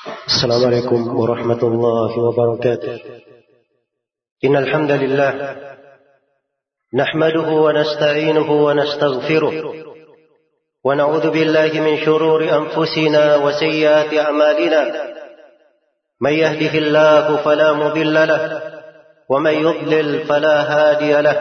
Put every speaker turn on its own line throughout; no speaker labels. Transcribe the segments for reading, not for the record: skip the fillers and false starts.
السلام عليكم ورحمة الله وبركاته. إن الحمد لله نحمده ونستعينه ونستغفره ونعوذ بالله من شرور أنفسنا وسيئات أعمالنا. من يهده الله فلا مضل له ومن يضلل فلا هادي له.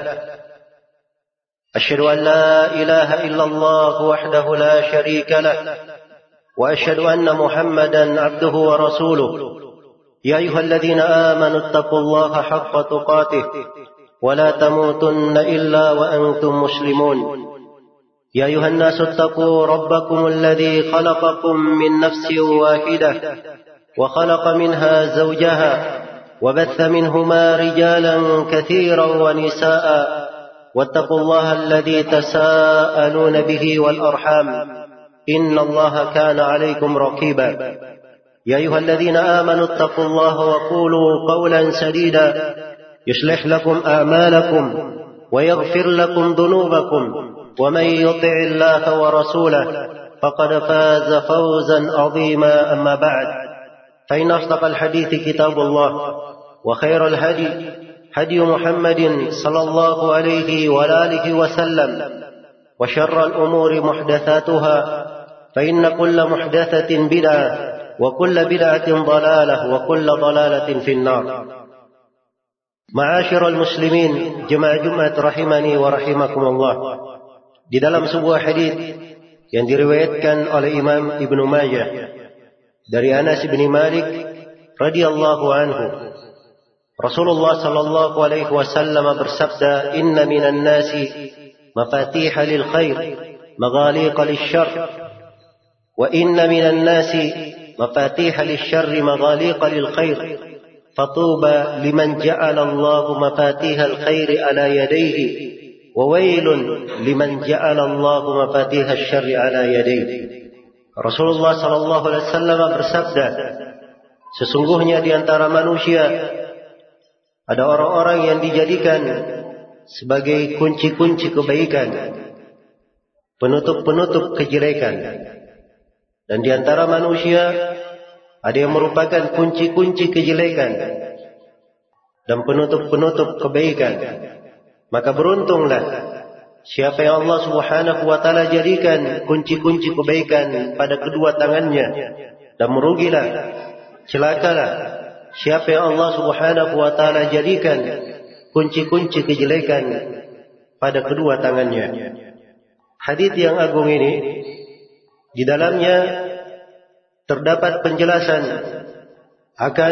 أشهد أن لا إله إلا الله وحده لا شريك له وأشهد أن محمدا عبده ورسوله. يا أيها الذين آمنوا اتقوا الله حق تقاته ولا تموتن إلا وأنتم مسلمون. يا أيها الناس اتقوا ربكم الذي خلقكم من نفس واحدة وخلق منها زوجها وبث منهما رجالا كثيرا ونساء واتقوا الله الذي تساءلون به والأرحام إن الله كان عليكم رقيبا. يا أيها الذين آمنوا اتقوا الله وقولوا قولا سديدا يصلح لكم أعمالكم ويغفر لكم ذنوبكم ومن يطع الله ورسوله فقد فاز فوزا عظيما. أما بعد فإن أصدق الحديث كتاب الله وخير الهدي هدي محمد صلى الله عليه وآله وسلم وشر الأمور محدثاتها فإن كل محدثة بدعة وكل بدعة ضلالة وكل ضلالة في النار. معاشر المسlimin, jemaah Jumat rahimani wa rahimakumullah. Di dalam sebuah hadis yang diriwayatkan oleh Imam Ibnu Majah dari Anas bin Malik radhiyallahu anhu, Rasulullah sallallahu alaihi wasallam bersabda, "Inna minan nasi mafatiha lil khair, maghaliqa lisyarr, wa inna minan nasi mafatiha lisyarr, maghaliqa lil khair. Fatuba liman ja'ala Allahu mafatiha al khair ala yadayhi, wa wailun liman ja'ala Allahu mafatiha asy-syarr ala yadayhi." Rasulullah sallallahu alaihi wasallam bersabda, sesungguhnya di antara manusia ada orang-orang yang dijadikan sebagai kunci-kunci kebaikan, penutup-penutup kejelekan. Dan di antara manusia ada yang merupakan kunci-kunci kejelekan dan penutup-penutup kebaikan. Maka beruntunglah siapa yang Allah Subhanahu wa taala jadikan kunci-kunci kebaikan pada kedua tangannya, dan merugilah, celakalah siapa yang Allah Subhanahu wa taala jadikan kunci-kunci kejelekan pada kedua tangannya. Hadis yang agung ini di dalamnya terdapat penjelasan akan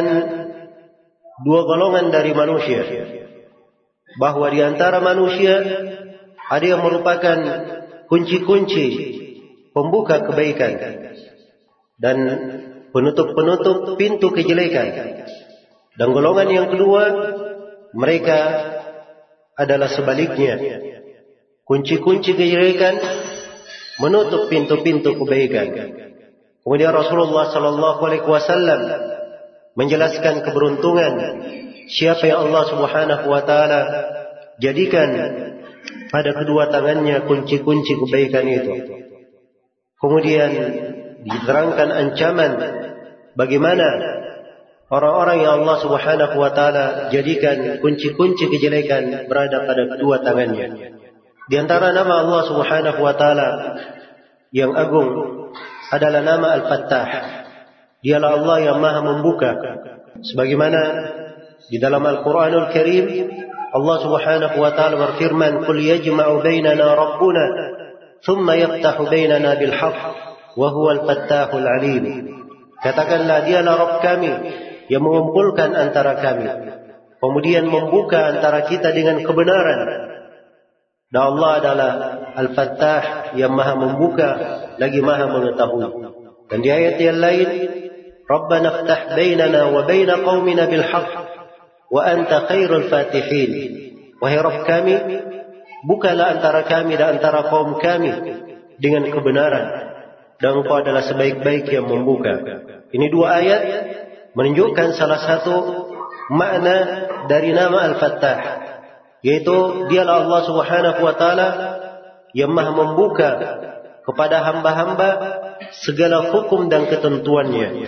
dua golongan dari manusia, bahwa di antara manusia ada yang merupakan kunci-kunci pembuka kebaikan dan penutup-penutup pintu kejelekan. Dan golongan yang kedua, mereka adalah sebaliknya, kunci-kunci kejelekan menutup pintu-pintu kebaikan. Kemudian Rasulullah sallallahu alaihi wasallam menjelaskan keberuntungan siapa yang Allah Subhanahu wa taala jadikan pada kedua tangannya kunci-kunci kebaikan itu. Kemudian diterangkan ancaman bagaimana orang-orang yang Allah Subhanahu wa taala jadikan kunci-kunci kejelekan berada pada kedua tangannya. Di antara nama Allah Subhanahu wa taala yang agung adalah nama Al-Fattah. Dialah Allah yang Maha membuka. Sebagaimana di dalam Al-Qur'anul Karim Allah Subhanahu wa taala berfirman, "Qul yajma'u bainana rabbuna thumma yaftahu bainana bil haqq wa huwal fattahul alim." Katakanlah, dialah Rabb kami yang mengumpulkan antara kami, kemudian membuka antara kita dengan kebenaran. Dan Allah adalah Al-Fattah yang Maha membuka lagi Maha mengetahui. Dan di ayat yang lain, "Rabbana iftah bainana wa baina qaumina bil haqq wa anta khairul fatihin." Wahai Rabb kami, bukalah antara kami dan antara kaum kami dengan kebenaran, dan Engkau adalah sebaik-baik yang membuka. Ini dua ayat menunjukkan salah satu makna dari nama Al-Fattah, yaitu dialah Allah Subhanahu wa taala yang Maha membuka kepada hamba-hamba segala hukum dan ketentuannya.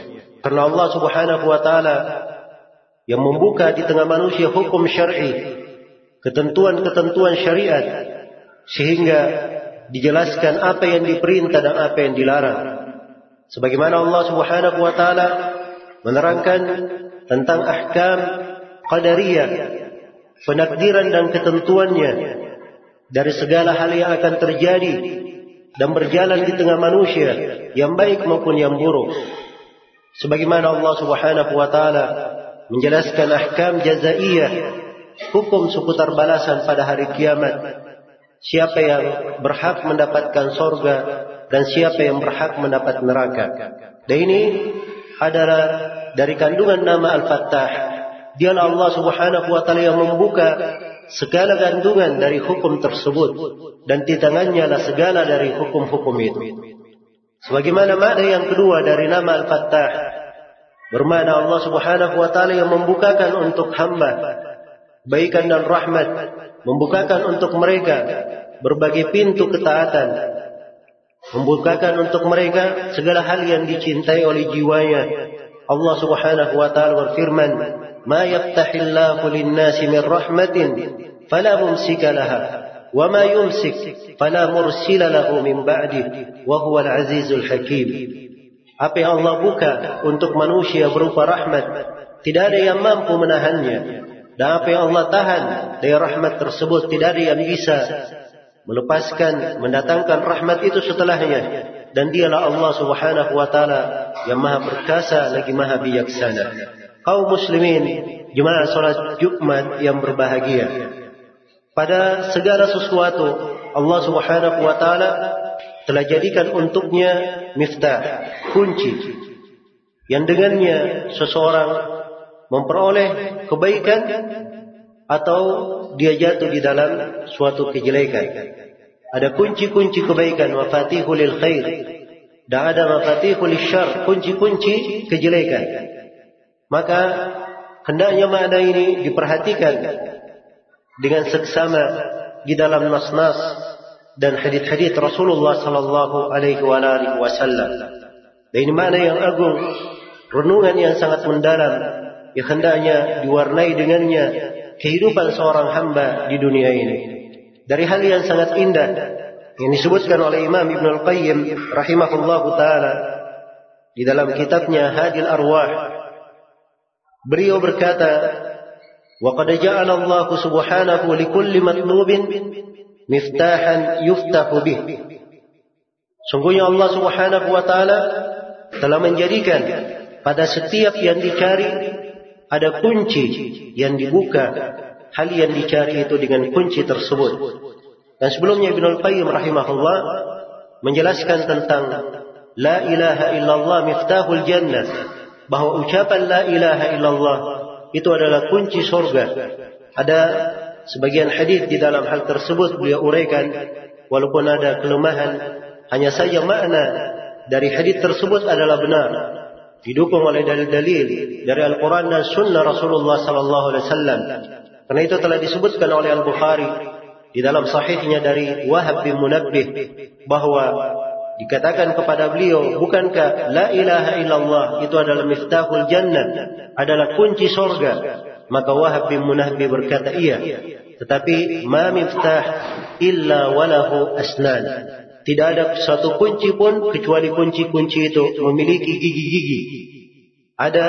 Karena Allah Subhanahu wa taala yang membuka di tengah manusia hukum syar'i, ketentuan-ketentuan syariat, sehingga dijelaskan apa yang diperintah dan apa yang dilarang. Sebagaimana Allah Subhanahu wa taala menerangkan tentang ahkam qadariyah, penakdiran dan ketentuannya dari segala hal yang akan terjadi dan berjalan di tengah manusia, yang baik maupun yang buruk. Sebagaimana Allah Subhanahu wa taala menjelaskan ahkam jazaiyah, hukum seputar balasan pada hari kiamat. Siapa yang berhak mendapatkan surga dan siapa yang berhak mendapat neraka. Dan ini adalah dari kandungan nama Al-Fattah. Dialah Allah Subhanahu wa taala yang membuka segala kandungan dari hukum tersebut, dan di tangannya lah segala dari hukum-hukum itu. Sebagaimana makna yang kedua dari nama Al-Fattah, bermakna Allah Subhanahu wa taala yang membukakan untuk hamba kebaikan dan rahmat, membukakan untuk mereka berbagai pintu ketaatan, membukakan untuk mereka segala hal yang dicintai oleh jiwanya. Allah Subhanahu wa taala berfirman, "Ma yaftahillahu lin-nasi min rahmatin fala mumsika laha, wa ma yumsik fala mursila lahu min ba'dihi, wa huwal azizul hakim." Apa yang Allah buka untuk manusia berupa rahmat, tidak ada yang mampu menahannya. Dan apa yang Allah tahan dari rahmat tersebut, tidak ada yang bisa melepaskan, mendatangkan rahmat itu setelahnya. Dan dialah Allah Subhanahu wa taala yang maha perkasa lagi maha bijaksana. Kaum muslimin, jemaah salat Jumat yang berbahagia, pada segala sesuatu Allah Subhanahu wa taala telah jadikan untuknya miftah, kunci, yang dengannya seseorang memperoleh kebaikan atau dia jatuh di dalam suatu kejelekan. Ada kunci-kunci kebaikan, mafatihul lil khair, dan ada mafatihul syarr, kunci-kunci kejelekan. Maka hendaknya makna ini diperhatikan dengan seksama di dalam nas-nas dan hadis-hadis Rasulullah sallallahu alaihi wasallam. Dan ini makna yang agung, renungan yang sangat mendalam, yang hendaknya diwarnai dengannya kehidupan seorang hamba di dunia ini. Dari hal yang sangat indah yang disebutkan oleh Imam Ibn Al-Qayyim rahimahullahu ta'ala di dalam kitabnya Hadil Arwah, beliau berkata, "Wa qad ja'ala Allah subhanahu li kulli matlubin miftahan yuftahu bih." Sungguhnya Allah Subhanahu wa taala telah menjadikan pada setiap yang dicari ada kunci yang dibuka, hal yang dicari itu dengan kunci tersebut. Dan sebelumnya Ibnu Al-Qayyim rahimahullah menjelaskan tentang la ilaha illallah miftahul jannah, bahwa ucapan la ilaha illallah itu adalah kunci surga. Ada sebagian hadis di dalam hal tersebut beliau uraikan, walaupun ada kelemahan, hanya saja makna dari hadis tersebut adalah benar, didukung oleh dalil-dalil dari Al-Quran dan Sunnah Rasulullah sallallahu alaihi wasallam. Karena itu telah disebutkan oleh Al-Bukhari di dalam sahihnya dari Wahab bin Munabbih bahwa dikatakan kepada beliau, bukankah la ilaha illallah itu adalah miftahul jannah, adalah kunci surga? Maka Wahab bin Munabbih berkata, iya, tetapi ma miftah illa walahu asnan. Tidak ada satu kunci pun kecuali kunci-kunci itu memiliki gigi-gigi. Ada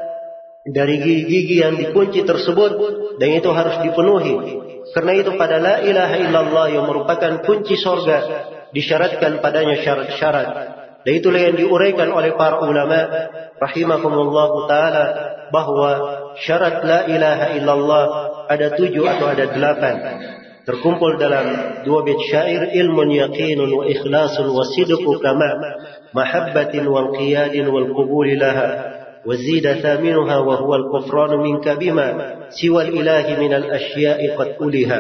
dari gigi-gigi yang dikunci tersebut, dan itu harus dipenuhi. Karena itu pada la ilaha illallah yang merupakan kunci surga disyaratkan padanya syarat-syarat. Dan itulah yang diuraikan oleh para ulama rahimahumullah taala bahwa syarat la ilaha illallah ada 7 atau ada 8. Terkumpul dalam 2 bait syair, ilmun yaqinun wa ikhlasun wa sidqu kama mahabbatin wa qiyadin wal qubul laha wa zida thaminuha wa huwa al kufran minka bima siwa al ilahi min al asya'i qad uliha.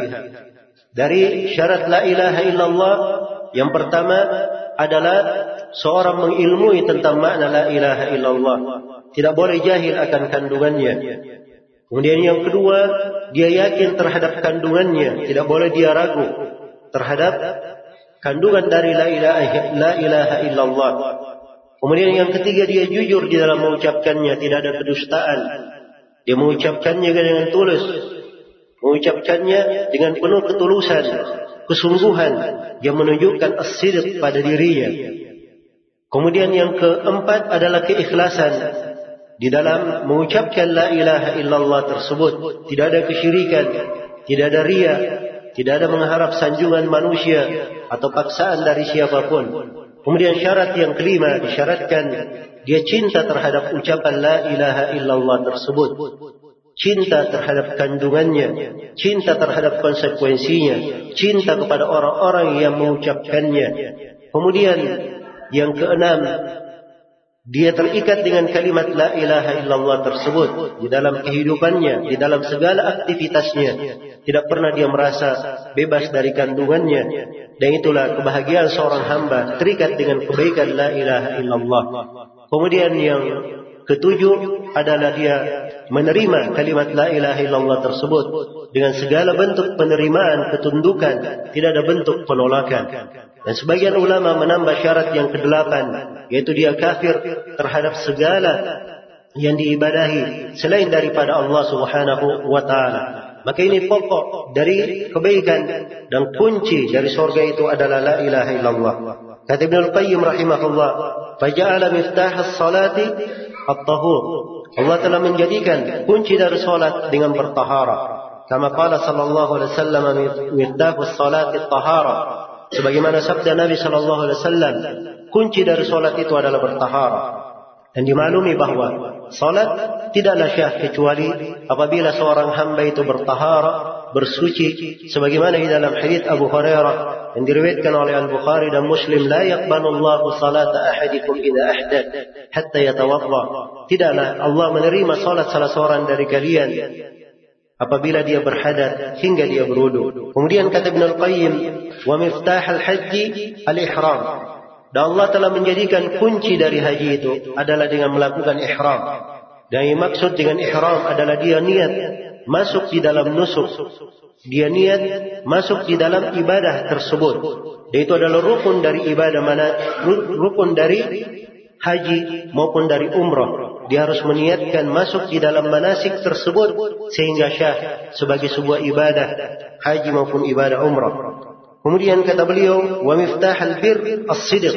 Dari syarat la ilaha illallah yang pertama adalah seorang mengilmui tentang makna la ilaha illallah, tidak boleh jahil akan kandungannya. Kemudian yang kedua, dia yakin terhadap kandungannya, tidak boleh dia ragu terhadap kandungan dari la ilaha illallah. Kemudian yang ketiga, dia jujur di dalam mengucapkannya, tidak ada kedustaan. Dia mengucapkannya dengan tulus, mengucapkannya dengan penuh ketulusan, kesungguhan yang menunjukkan as-sidq pada dirinya. Kemudian yang keempat adalah keikhlasan di dalam mengucapkan la ilaha illallah tersebut. Tidak ada kesyirikan, tidak ada riya, tidak ada mengharap sanjungan manusia atau paksaan dari siapapun. Kemudian syarat yang kelima, disyaratkan dia cinta terhadap ucapan la ilaha illallah tersebut. Cinta terhadap kandungannya, cinta terhadap konsekuensinya, cinta kepada orang-orang yang mengucapkannya. Kemudian yang keenam, dia terikat dengan kalimat la ilaha illallah tersebut di dalam kehidupannya, di dalam segala aktivitasnya. Tidak pernah dia merasa bebas dari kandungannya. Dan itulah kebahagiaan seorang hamba, terikat dengan kebaikan la ilaha illallah. Kemudian yang ketujuh adalah dia menerima kalimat la ilaha illallah tersebut dengan segala bentuk penerimaan, ketundukan, tidak ada bentuk penolakan. Dan sebagian ulama menambah syarat yang kedelapan, yaitu dia kafir terhadap segala yang diibadahi selain daripada Allah Subhanahu wa taala. Maka ini pokok dari kebaikan dan kunci dari surga itu adalah la ilaha illallah. Kata Ibnu Qayyim rahimahullah, "Faja'ala miftah as-salati at-tahur." Allah telah menjadikan kunci dari salat dengan bertaharah. Kama qala sallallahu alaihi wasallam, "Miftah as-salati at-tahara." Sebagaimana sabda Nabi sallallahu alaihi wasallam, kunci dari salat itu adalah bertaharah. Dan dimaklumi bahwa salat tidaklah syah kecuali apabila seorang hamba itu bertaharah, bersuci, sebagaimana di dalam hadits Abu Hurairah yang diriwayatkan oleh Al-Bukhari dan Muslim, la yaqbalullahu salata ahadikum idza ahdath hatta yatawadda. Tidaklah Allah menerima salat salah seorang dari kalian apabila dia berhadas hingga dia berwudu. Kemudian kata Ibnu Qayyim, wa miftah al-haji al-ihram. Dan Allah telah menjadikan kunci dari haji itu adalah dengan melakukan ihram. Dan yang maksud dengan ihram adalah dia niat masuk di dalam nusuk. Dia niat masuk di dalam ibadah tersebut. Dan itu adalah rukun dari ibadah mana, rukun dari haji maupun dari umrah. Dia harus meniatkan masuk di dalam manasik tersebut sehingga syah sebagai sebuah ibadah haji maupun ibadah umrah. Kemudian kata beliau, wa miftahul bir as-sidq.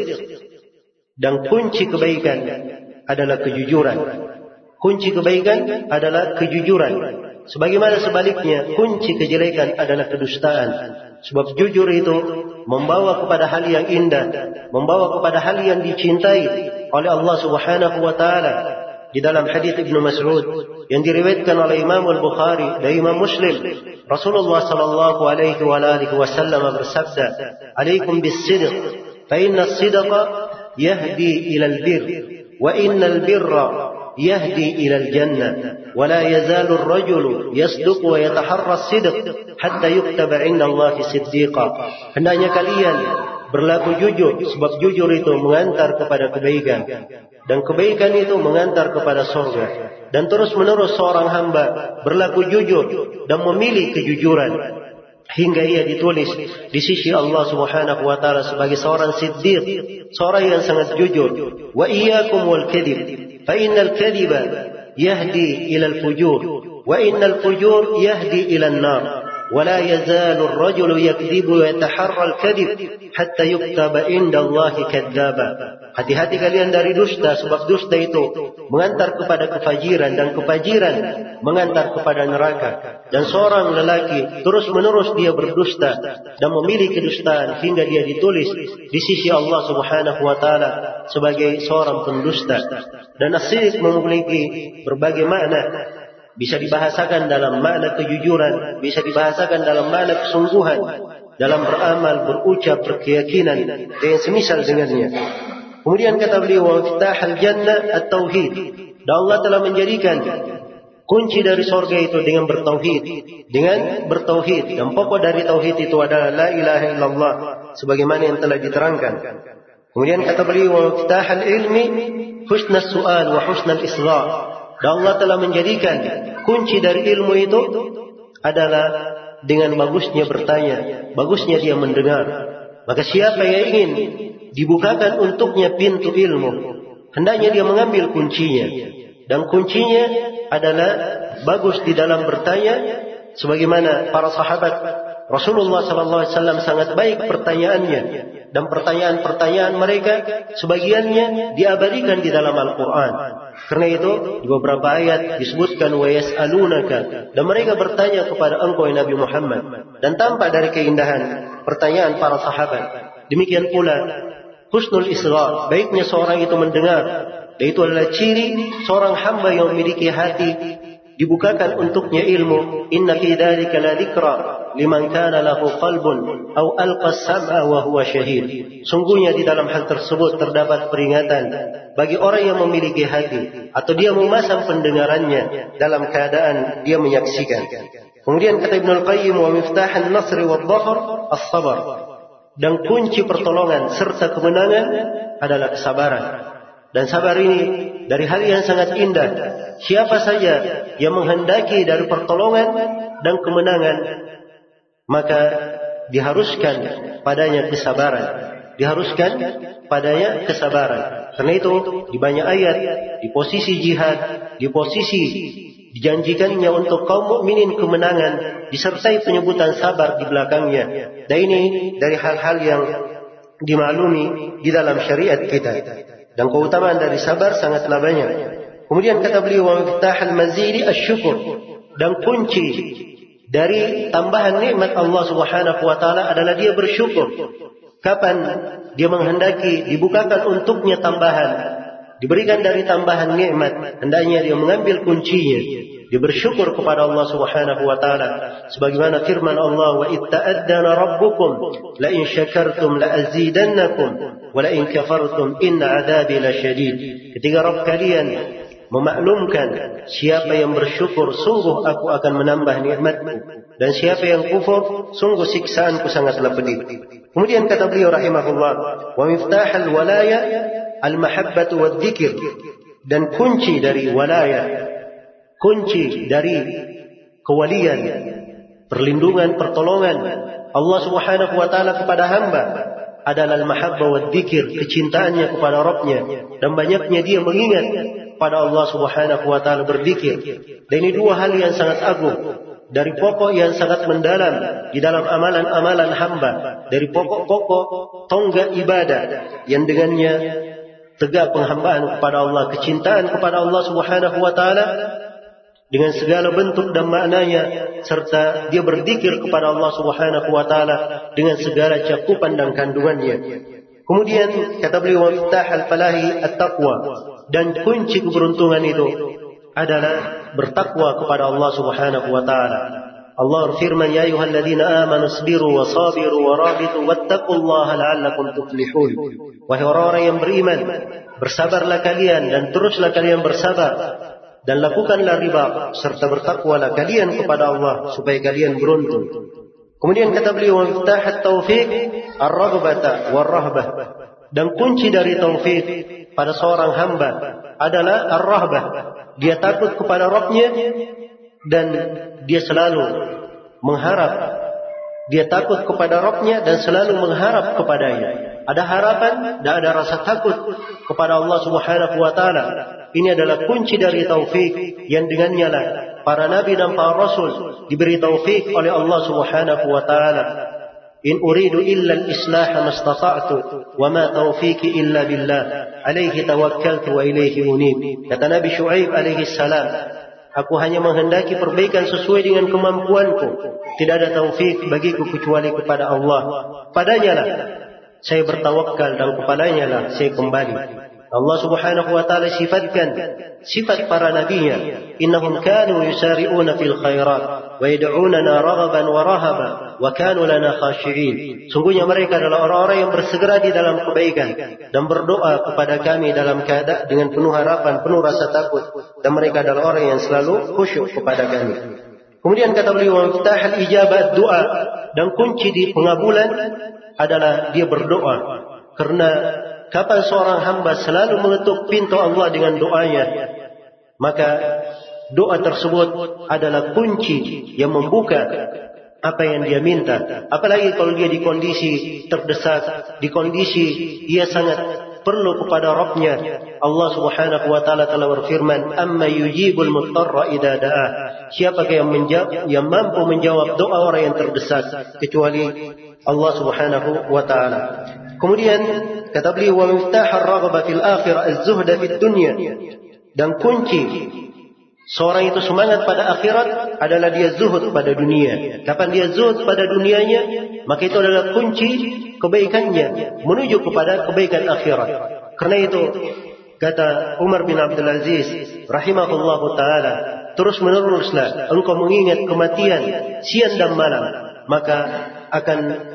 Dan kunci kebaikan adalah kejujuran. Kunci kebaikan adalah kejujuran. Sebagaimana sebaliknya, kunci kejelekan adalah kedustaan. Sebab jujur itu membawa kepada hal yang indah, membawa kepada hal yang dicintai oleh Allah Subhanahu wa taala. Di dalam hadis Ibnu Mas'ud yang diriwayatkan oleh Imam Al-Bukhari dan Imam Muslim, Rasulullah sallallahu alaihi wasallam bersabda, "Alaikum bis-sidq, fa inna as-sidqa yahdi ila al-birr, wa inna al-birra yahdi ila al-jannah, wa la yazalu ar-rajulu yasduqu wa yataharra as-sidq hatta yuktaba 'inda Allah siddiqa." Hendaknya kalian berlaku jujur, sebab jujur itu mengantar kepada kebaikan. Dan kebaikan itu mengantar kepada surga. Dan terus menerus seorang hamba berlaku jujur dan memilih kejujuran hingga ia ditulis di sisi Allah Subhanahu wa taala sebagai seorang siddiq, seorang yang sangat jujur. Wa iyyakum wal kadhib, fa innal kadhiba yahdi ila al fujur, wa innal fujur yahdi ila an-nar. ولا يزال الرجل يكذب ويتحرى الكذب حتى يكتب عند الله كذابا. Hati-hati kalian dari dusta, sebab dusta itu mengantar kepada kefajiran dan kefajiran mengantar kepada neraka. Dan seorang lelaki terus menerus dia berdusta dan memilih kedustaan hingga dia ditulis di sisi Allah Subhanahu wa taala sebagai seorang pendusta. Dan as-sidq memiliki berbagai makna. Bisa dibahasakan dalam makna kejujuran, bisa dibahasakan dalam makna kesungguhan, dalam beramal, berucap, berkeyakinan, dan semisal dengannya. Kemudian kata beliau, wa miftahul jannah at-tauhid. Dan Allah telah menjadikan kunci dari surga itu dengan bertauhid, Dan pokok dari tauhid itu adalah la ilaha illallah, sebagaimana yang telah diterangkan. Kemudian kata beliau, wa miftahul ilmi husnul su'al wa husnul isgha'. Dan Allah telah menjadikan kunci dari ilmu itu adalah dengan bagusnya bertanya, bagusnya dia mendengar. Maka siapa yang ingin dibukakan untuknya pintu ilmu, hendaknya dia mengambil kuncinya. Dan kuncinya adalah bagus di dalam bertanya, sebagaimana para sahabat Rasulullah SAW sangat baik pertanyaannya, dan pertanyaan-pertanyaan mereka sebagiannya diabadikan di dalam Al-Quran. Karena itu di beberapa ayat disebutkan wa yas'alunaka, dan mereka bertanya kepada engkau Nabi Muhammad. Dan tampak dari keindahan pertanyaan para sahabat. Demikian pula husnul isra', baiknya seorang itu mendengar. Dan itu adalah ciri seorang hamba yang memiliki hati dibukakan untuknya ilmu. Inna fi dzalika la dzikra liman kana lahu qalbun aw alqa as-sam'a wa huwa syahid. Sungguhnya di dalam hal tersebut terdapat peringatan bagi orang yang memiliki hati atau dia memasang pendengarannya dalam keadaan dia menyaksikan. Kemudian kata Ibnu Al-Qayyim, wa miftah an-nasr wad-dhahr as-sabr. Dan kunci pertolongan serta kemenangan adalah kesabaran. Dan sabar ini dari hal yang sangat indah. Siapa saja yang menghendaki dari pertolongan dan kemenangan, maka diharuskan padanya kesabaran. Diharuskan padanya kesabaran. Karena itu di banyak ayat, di posisi jihad, di posisi dijanjikannya untuk kaum mukminin kemenangan, disertai penyebutan sabar di belakangnya. Dan ini dari hal-hal yang dimaklumi di dalam syariat kita. Dan keutamaan dari sabar sangatlah banyak. Kemudian kata beliau, wa miftahul mazidi asy-syukur. Dan kunci dari tambahan nikmat Allah Subhanahu wa taala adalah dia bersyukur. Kapan dia menghendaki dibukakan untuknya tambahan, diberikan dari tambahan nikmat, hendaknya dia mengambil kuncinya. Dia bersyukur kepada Allah Subhanahu wa taala sebagaimana firman Allah, wa itta'addana rabbukum la in syakartum la azidannakum wa la in kafartum inna 'adzabi lasyadid. Ketika Rabb kalian memaklumkan siapa yang bersyukur, sungguh aku akan menambah nikmatku, dan siapa yang kufur, sungguh siksaanku sangatlah pedih. Kemudian kata beliau rahimahullah, wa miftahul walaya al-mahabbatu wad-dzikr. Dan kunci dari walaya, kunci dari kewalian, perlindungan, pertolongan Allah Subhanahu wa taala kepada hamba adalah al-mahabbah wad-dzikr, kecintaannya kepada Rabbnya, dan banyaknya dia mengingat pada Allah Subhanahu wa taala, berzikir. Dan ini dua hal yang sangat agung, dari pokok yang sangat mendalam di dalam amalan-amalan hamba, dari pokok-pokok tonggak ibadah yang dengannya tegak penghambaan kepada Allah, kecintaan kepada Allah Subhanahu wa taala dengan segala bentuk dan maknanya, serta dia berzikir kepada Allah Subhanahu wa taala dengan segala cakupan dan kandungannya. Kemudian kata beliau, wa miftahul falahi at-taqwa. Dan kunci keberuntungan itu adalah bertakwa kepada Allah Subhanahu wa taala. Allah berfirman, ya ayyuhalladzina amanu isbiru wa sabiru wa rabitu wattaqullaha la'allakum tuflihun. Wahai orang-orang yang beriman, bersabarlah kalian dan teruslah kalian bersabar, dan lakukanlah riba, serta bertakwalah kalian kepada Allah supaya kalian beruntung. Kemudian kata beliau, miftahat taufiq ar-raghbata war-rahbah. Dan kunci dari taufik pada seorang hamba adalah ar-rahbah. Dia takut kepada Rabbnya dan dia selalu mengharap. Dia takut kepada Rabbnya dan selalu mengharap kepadanya. Ada harapan dan ada rasa takut kepada Allah Subhanahu wa taala. Ini adalah kunci dari taufik yang dengannya lah para nabi dan para rasul diberi taufik oleh Allah Subhanahu wa taala. In uridu illa al-islah mastata'tu wa ma taufiqi illa billah alaihi tawakkaltu wa ilaihi unib. Kata Nabi Syuaib alaihi salam, aku hanya menghendaki perbaikan sesuai dengan kemampuanku, tidak ada taufik bagiku kecuali kepada Allah. Padanya lah saya bertawakal dan kepadanya lah saya kembali. Allah Subhanahu wa taala sifatkan sifat para nabinya, innahum kanu yusari'una fil khairat wa yad'unana raghaban wa rahaba wa kanu lana khashi'in. Sungguhnya mereka adalah orang-orang yang bersegera di dalam kebaikan dan berdoa kepada kami dalam keadaan dengan penuh harapan, penuh rasa takut, dan mereka adalah orang yang selalu khusyuk kepada kami. Kemudian kata beliau, miftahul ijabah doa. Dan kunci di pengabulan adalah dia berdoa. Karena kapan seorang hamba selalu mengetuk pintu Allah dengan doanya, maka doa tersebut adalah kunci yang membuka apa yang dia minta. Apalagi kalau dia di kondisi terdesak, di kondisi dia sangat perlu kepada Rabbnya. Allah Subhanahu wa taala telah berfirman, "Amma yujibul muttarra idza da'ah." Siapakah yang mampu menjawab doa orang yang terdesak kecuali Allah Subhanahu wa taala. Kemudian kata beliau, "Wa miftah ar-raghbah fil akhirah az-zuhd fid dunya." Dan kunci seorang itu semangat pada akhirat adalah dia zuhud pada dunia. Kapan dia zuhud pada dunianya, maka itu adalah kunci kebaikannya menuju kepada kebaikan akhirat. Karena itu kata Umar bin Abdul Aziz rahimahullahu taala, terus meneruslah engkau mengingat kematian siang dan malam, maka akan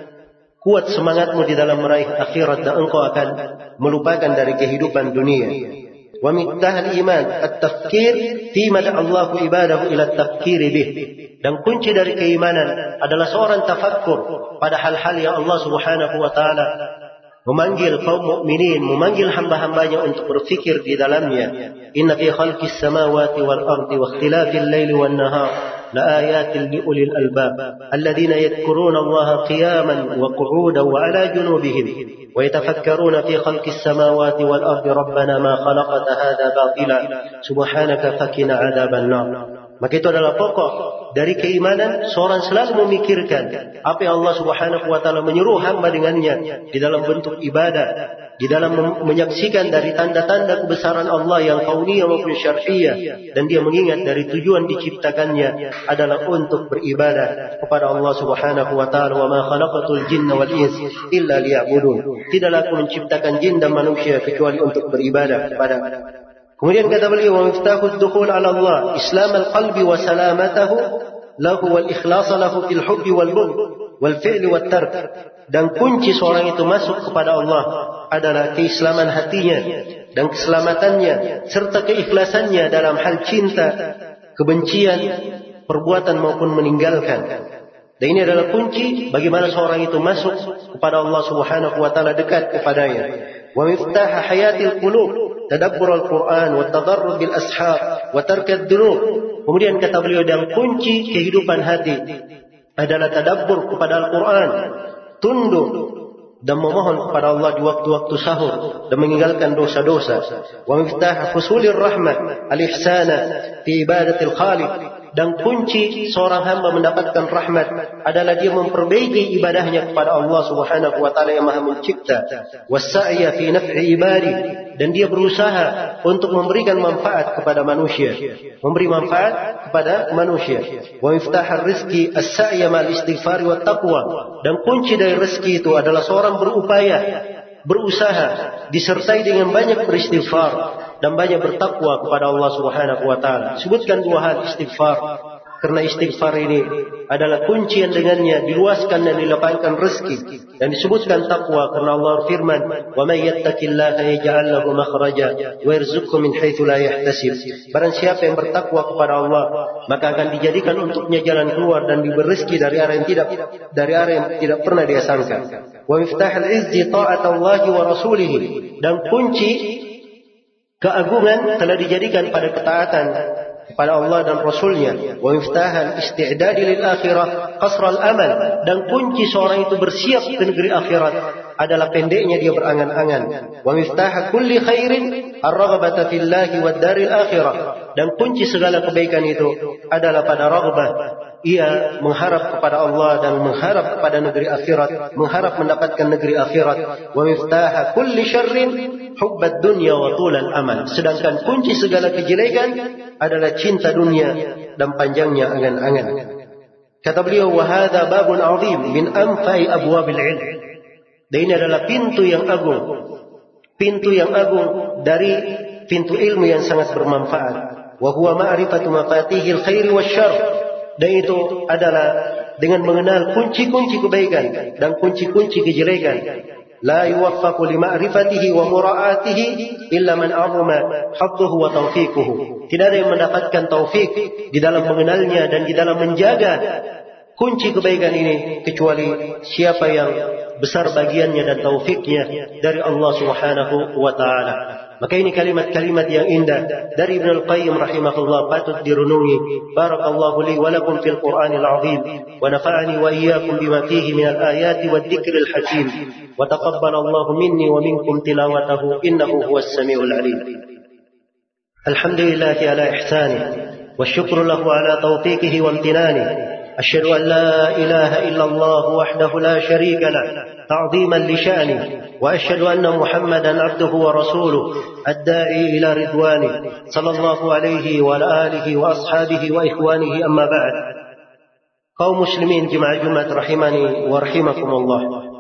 kuat semangatmu di dalam meraih akhirat dan engkau akan melupakan dari kehidupan dunia. Wa miftah al-iman at-tafkir fi ma Allah ibadahu ila at-tafkir bih. Dan kunci dari keimanan adalah seorang tafakkur pada hal-hal yang Allah Subhanahu wa taala memanggil kaum mukminin, memanggil hamba-hambanya untuk berfikir di dalamnya. Inna fi khalqis samawati wal ardi wa ikhtilafil laili wan nahar laayatin liulil albab alladziina yadhkuruna Allaha qiyaman wa qu'udan wa 'ala junubihim wa yatafakkaruna fi khalqis samawati wal ardi rabbana ma khalaqta hadza batila subhanaka faqina 'adzaban nar. Maka itu adalah pokok dari keimanan, seorang selalu memikirkan apa yang Allah Subhanahu wa taala menyuruh hamba dengannya di dalam bentuk ibadah, di dalam menyaksikan dari tanda-tanda kebesaran Allah yang kauniyah maupun syar'iyyah, dan dia mengingat dari tujuan diciptakannya adalah untuk beribadah kepada Allah Subhanahu wa taala. Wa ma khalaqatul jinna wal ins illa liya'budun. Tidaklah aku menciptakan jin dan manusia kecuali untuk beribadah kepada. Kemudian kata beliau, wa miftahud dukhul ala Allah islam al-qalbi wa salamatahu lahu wal ikhlas lahu fil hubbi wal bughd wal fi'l wat tark. Dan kunci seorang itu masuk kepada Allah adalah keislaman hatinya dan keselamatannya serta keikhlasannya dalam hal cinta, kebencian, perbuatan maupun meninggalkan. Dan ini adalah kunci bagaimana seorang itu masuk kepada Allah Subhanahu wa taala, dekat kepadanya. Wa miftah hayatil qulub tadabbur al-Quran wa tadarrub bil ashar wa tark ad-dunub. Kemudian kata beliau, dan kunci kehidupan hati adalah tadabbur kepada Al-Quran, tunduk dan memohon kepada Allah di waktu-waktu sahur dan meninggalkan dosa-dosa. Wa miftah husulir rahmah al-ihsana fi ibadatil khaliq. Dan kunci seorang hamba mendapatkan rahmat adalah dia memperbaiki ibadahnya kepada Allah Subhanahu wa taala yang Maha Mencipta. Wasa'ya fi naf'i ibadi. Dan dia berusaha untuk memberikan manfaat kepada manusia, memberi manfaat kepada manusia. Wa miftah rizqi as-sa'ya mal istighfar wa taqwa. Dan kunci dari rezeki itu adalah seorang berupaya, berusaha disertai dengan banyak beristighfar dan banyak bertakwa kepada Allah Subhanahu wa taala. Sebutkan dua hal istighfar, karena istighfar ini adalah kunci yang dengannya diluaskan dan dilapangkan rezeki. Dan disebutkan takwa karena Allah firman, "Wa may yattaqillaha yaj'al lahu makhraja wa yarzuqhu min haitsu la yahtasib." Barang siapa yang bertakwa kepada Allah, maka akan dijadikan untuknya jalan keluar dan diberi rezeki dari arah yang tidak pernah dia sangka. Wa miftahul izzi ta'atullahi wa rasulih. Dan kunci keagungan telah dijadikan pada ketaatan kepada Allah dan Rasulnya. Wa miftahal isti'dadi lil akhirah qasral amal. Dan kunci seorang itu bersiap ke negeri akhirat adalah pendeknya dia berangan-angan. Wa miftah kulli khairin ar-raghbata fillahi wad daril akhirah. Dan kunci segala kebaikan itu adalah pada raghbah, ia mengharap kepada Allah dan mengharap kepada negeri akhirat, mengharap mendapatkan negeri akhirat. Wa miftah kulli syarrin hubbad dunya wa tulal amal. Sedangkan kunci segala kejelekan adalah cinta dunia dan panjangnya angan-angan. Kata beliau, wa hadza babun 'azim min anfa'i abwabil ilm. Dan ini adalah pintu yang agung dari pintu ilmu yang sangat bermanfaat. Wa huwa ma'rifatu mafatihil khairi wasyarr. Dan itu adalah dengan mengenal kunci-kunci kebaikan dan kunci-kunci kejelekan. La yuwaffaqu li ma'rifatihi wa mura'atihi illa man 'azama hadduhu wa tawfiquhu. Tidak ada yang mendapatkan taufik di dalam mengenalnya dan di dalam menjaga kunci kebaikan ini kecuali siapa yang besar bagiannya dan taufiknya dari Allah Subhanahu wa taala. Maka ini kalimat-kalimat yang indah dari Ibnu Al-Qayyim rahimahullah, patut direnungi. Barakallahu li wa lakum fil Qur'anil 'azim wa nafa'ani wa iyyakum bima fihi min al-ayati wad-dhikril hakim. وتقبل الله مني ومنكم تلاوته إنه هو السميع العليم. الحمد لله على إحسانه والشكر له على توفيقه وامتنانه. أشهد أن لا إله إلا الله وحده لا شريك له تعظيما لشأنه، وأشهد أن محمدا عبده ورسوله الداعي إلى رضوانه صلى الله عليه وعلى آله وأصحابه وإخوانه. أما بعد. Kaum muslimin jemaah Jumat rahimani wa rahimakumullah,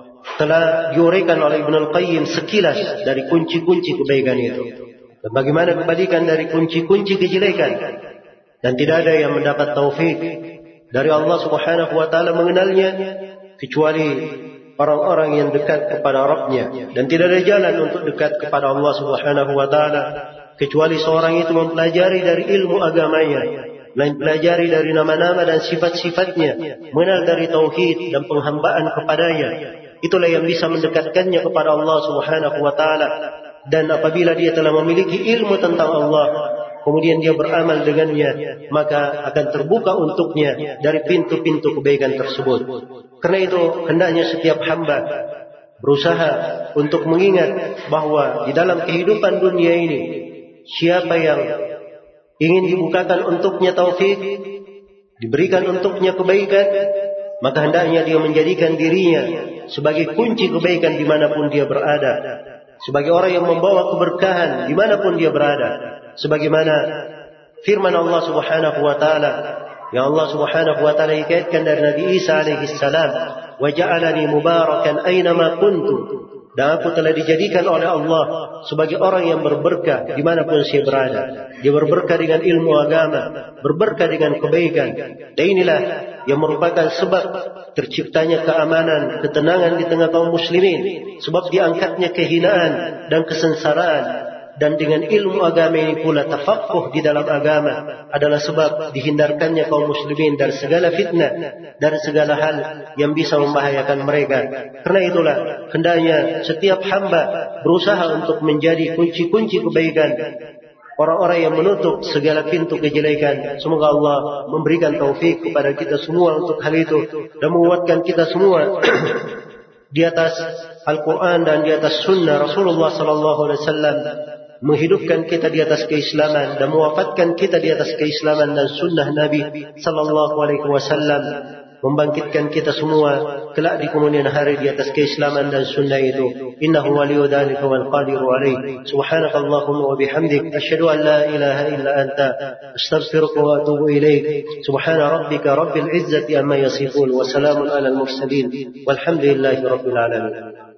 telah diuraikan oleh Ibnu Al-Qayyim sekilas dari kunci-kunci kebaikan itu dan bagaimana kebalikan dari kunci-kunci kejelekan, dan tidak ada yang mendapat taufik dari Allah Subhanahu wa taala mengenalnya kecuali orang-orang yang dekat kepada Rabb-Nya, dan tidak ada jalan untuk dekat kepada Allah Subhanahu wa taala kecuali seorang itu mempelajari dari ilmu agamanya, mempelajari dari nama-nama dan sifat-sifatnya, mengenal dari tauhid dan penghambaan kepadanya. Itulah yang bisa mendekatkannya kepada Allah Subhanahu wa taala. Dan apabila dia telah memiliki ilmu tentang Allah, kemudian dia beramal dengannya, maka akan terbuka untuknya dari pintu-pintu kebaikan tersebut. Karena itu hendaknya setiap hamba berusaha untuk mengingat bahwa di dalam kehidupan dunia ini, siapa yang ingin dibukakan untuknya taufik, diberikan untuknya kebaikan, maka hendaknya dia menjadikan dirinya sebagai kunci kebaikan dimanapun dia berada, sebagai orang yang membawa keberkahan dimanapun dia berada. Sebagaimana firman Allah Subhanahu wa taala, yang Allah Subhanahu wa taala dikaitkan dari Nabi Isa alaihi salam, wa ja'alani mubarakan aynama kuntu, dan aku telah dijadikan oleh Allah sebagai orang yang berberkah dimanapun saya berada. Dia berberkah dengan ilmu agama, berberkah dengan kebaikan. Dan inilah yang merupakan sebab terciptanya keamanan, ketenangan di tengah kaum muslimin, sebab diangkatnya kehinaan dan kesengsaraan. Dan dengan ilmu agama ini pula tafaqquh di dalam agama adalah sebab dihindarkannya kaum muslimin dari segala fitnah, dari segala hal yang bisa membahayakan mereka. Karena itulah hendaknya setiap hamba berusaha untuk menjadi kunci-kunci kebaikan, orang-orang yang menutup segala pintu kejelekan. Semoga Allah memberikan taufik kepada kita semua untuk hal itu dan menguatkan kita semua di atas Al-Quran dan di atas Sunnah Rasulullah sallallahu alaihi wasallam, menghidupkan kita di atas keislaman dan mewafatkan kita di atas keislaman dan sunnah Nabi sallallahu alaihi wasallam, membangkitkan kita semua kelak di kemudian hari di atas keislaman dan sunnah itu. Innahu waliyyu dzalika wal qadiru alaihi. Subhanakallahumma wa bihamdik, asyhadu an la ilaha illa anta, astaghfiruka wa atubu ilaik. Subhana rabbika rabbil izzati amma yasifun wa salamun alal mursalin walhamdulillahi rabbil alamin.